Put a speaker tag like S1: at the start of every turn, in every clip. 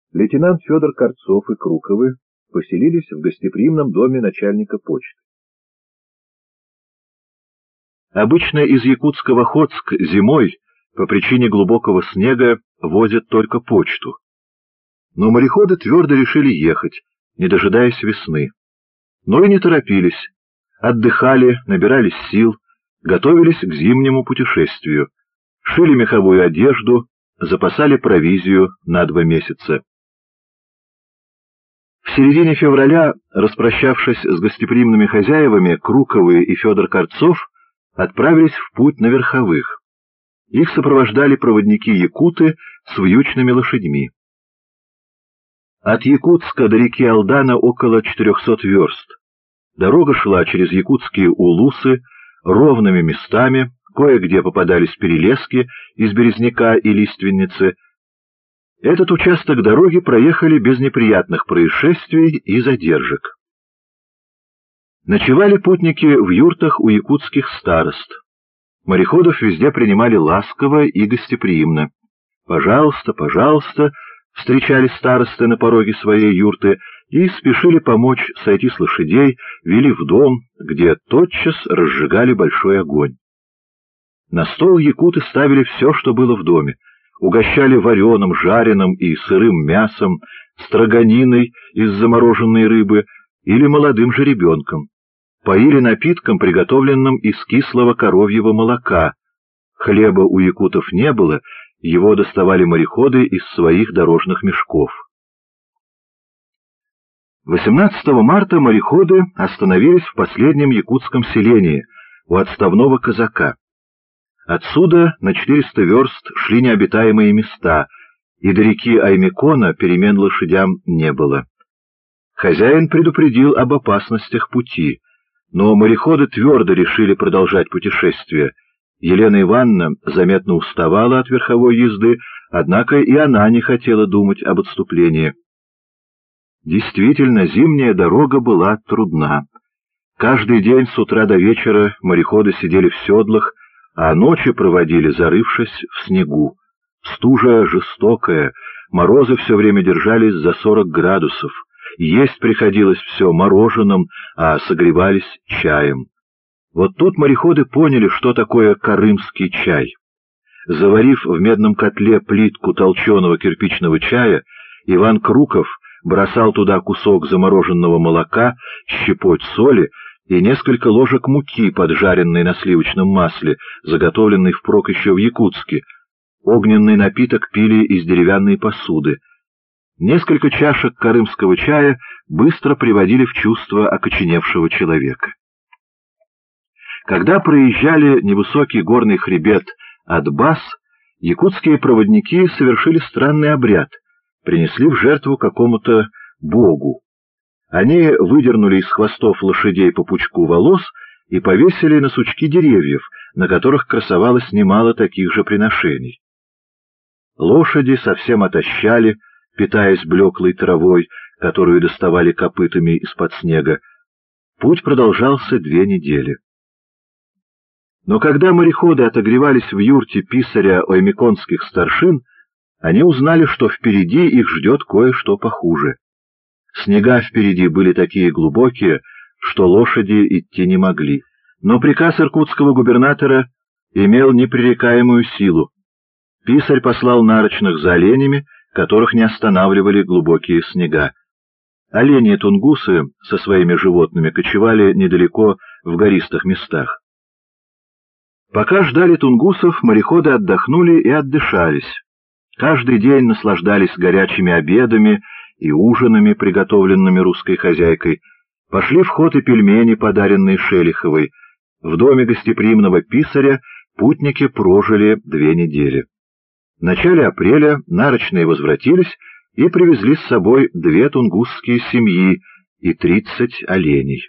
S1: Лейтенант Федор Корцов и Круковы поселились в гостеприимном доме начальника почты. Обычно из Якутска в Охотск зимой по причине глубокого снега возят только почту. Но мореходы твердо решили ехать, не дожидаясь весны. Но и не торопились, отдыхали, набирались сил, готовились к зимнему путешествию, шили меховую одежду, запасали провизию на 2 месяца. В середине февраля, распрощавшись с гостеприимными хозяевами, Круковы и Федор Корцов отправились в путь на верховых. Их сопровождали проводники-якуты с вьючными лошадьми. От Якутска до реки Алдана около 400 верст. Дорога шла через якутские улусы, ровными местами, кое-где попадались перелески из березняка и лиственницы. Этот участок дороги проехали без неприятных происшествий и задержек. Ночевали путники в юртах у якутских старост. Мореходов везде принимали ласково и гостеприимно. «Пожалуйста, пожалуйста», встречали старосты на пороге своей юрты и спешили помочь сойти с лошадей, вели в дом, где тотчас разжигали большой огонь. На стол якуты ставили все, что было в доме, угощали вареным, жареным и сырым мясом, строганиной из замороженной рыбы или молодым жеребенком, поили напитком, приготовленным из кислого коровьего молока. Хлеба у якутов не было, его доставали мореходы из своих дорожных мешков. 18 марта мореходы остановились в последнем якутском селении, у отставного казака. Отсюда на 400 верст шли необитаемые места, и до реки Аймекона перемен лошадям не было. Хозяин предупредил об опасностях пути, но мореходы твердо решили продолжать путешествие. Елена Ивановна заметно уставала от верховой езды, однако и она не хотела думать об отступлении. Действительно, зимняя дорога была трудна. Каждый день с утра до вечера мореходы сидели в седлах, а ночи проводили, зарывшись в снегу. Стужа жестокая, морозы все время держались за 40 градусов, есть приходилось все мороженым, а согревались чаем. Вот тут мореходы поняли, что такое карымский чай. Заварив в медном котле плитку толченого кирпичного чая, Иван Круков бросал туда кусок замороженного молока, щепоть соли и несколько ложек муки, поджаренной на сливочном масле, заготовленной впрок еще в Якутске. Огненный напиток пили из деревянной посуды. Несколько чашек карымского чая быстро приводили в чувство окоченевшего человека. Когда проезжали невысокий горный хребет Атбас, якутские проводники совершили странный обряд, принесли в жертву какому-то богу. Они выдернули из хвостов лошадей по пучку волос и повесили на сучки деревьев, на которых красовалось немало таких же приношений. Лошади совсем отощали, питаясь блеклой травой, которую доставали копытами из-под снега. Путь продолжался 2 недели. Но когда мореходы отогревались в юрте писаря оймеконских старшин, они узнали, что впереди их ждет кое-что похуже. Снега впереди были такие глубокие, что лошади идти не могли. Но приказ иркутского губернатора имел непререкаемую силу. Писарь послал нарочных за оленями, которых не останавливали глубокие снега. Олени и тунгусы со своими животными кочевали недалеко в гористых местах. Пока ждали тунгусов, мореходы отдохнули и отдышались. Каждый день наслаждались горячими обедами и ужинами, приготовленными русской хозяйкой. Пошли в ход и пельмени, подаренные Шелиховой. В доме гостеприимного писаря путники прожили 2 недели. В начале апреля нарочные возвратились и привезли с собой 2 тунгусские семьи и 30 оленей.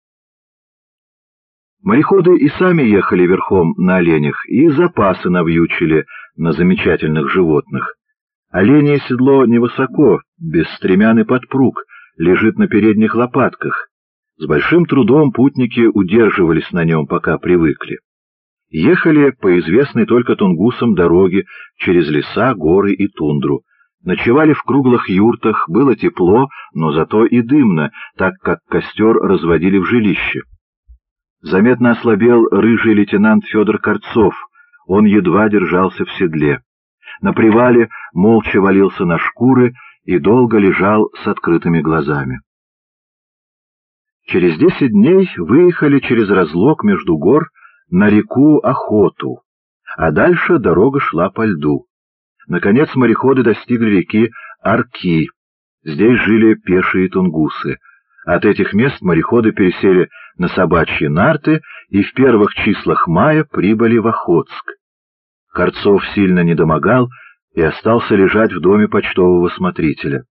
S1: Мореходы и сами ехали верхом на оленях, и запасы навьючили на замечательных животных. Оленье седло невысоко, без стремян и подпруг, лежит на передних лопатках. С большим трудом путники удерживались на нем, пока привыкли. Ехали по известной только тунгусам дороге через леса, горы и тундру. Ночевали в круглых юртах, было тепло, но зато и дымно, так как костер разводили в жилище. Заметно ослабел рыжий лейтенант Федор Корцов, он едва держался в седле. На привале молча валился на шкуры и долго лежал с открытыми глазами. Через 10 дней выехали через разлог между гор на реку Охоту, а дальше дорога шла по льду. Наконец мореходы достигли реки Арки. Здесь жили пешие тунгусы. От этих мест мореходы пересели на собачьи нарты и в первых числах мая прибыли в Охотск. Корцов сильно недомогал и остался лежать в доме почтового смотрителя.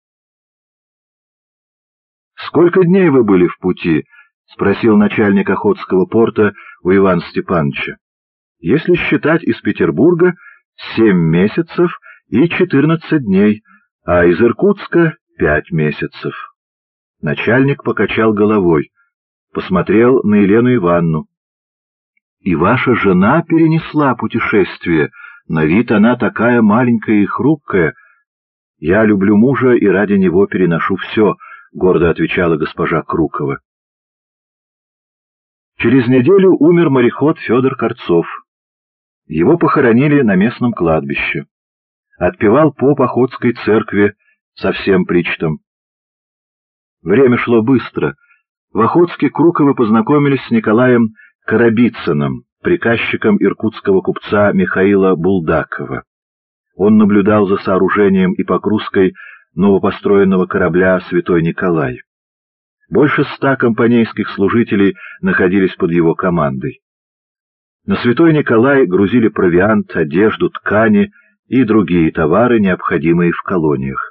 S1: «Сколько дней вы были в пути?» — спросил начальник Охотского порта у Ивана Степановича. «Если считать из Петербурга, 7 месяцев и 14 дней, а из Иркутска 5 месяцев». Начальник покачал головой, посмотрел на Елену Ивановну. «И ваша жена перенесла путешествие, на вид она такая маленькая и хрупкая. Я люблю мужа и ради него переношу все», — гордо отвечала госпожа Крукова. Через неделю умер мореход Федор Корцов. Его похоронили на местном кладбище. Отпевал поп Охотской церкви со всем причтом. Время шло быстро. В Охотске Круковы познакомились с Николаем Коробицыным, приказчиком иркутского купца Михаила Булдакова. Он наблюдал за сооружением и погрузкой новопостроенного корабля «Святой Николай». Больше 100 компанейских служителей находились под его командой. На «Святой Николай» грузили провиант, одежду, ткани и другие товары, необходимые в колониях.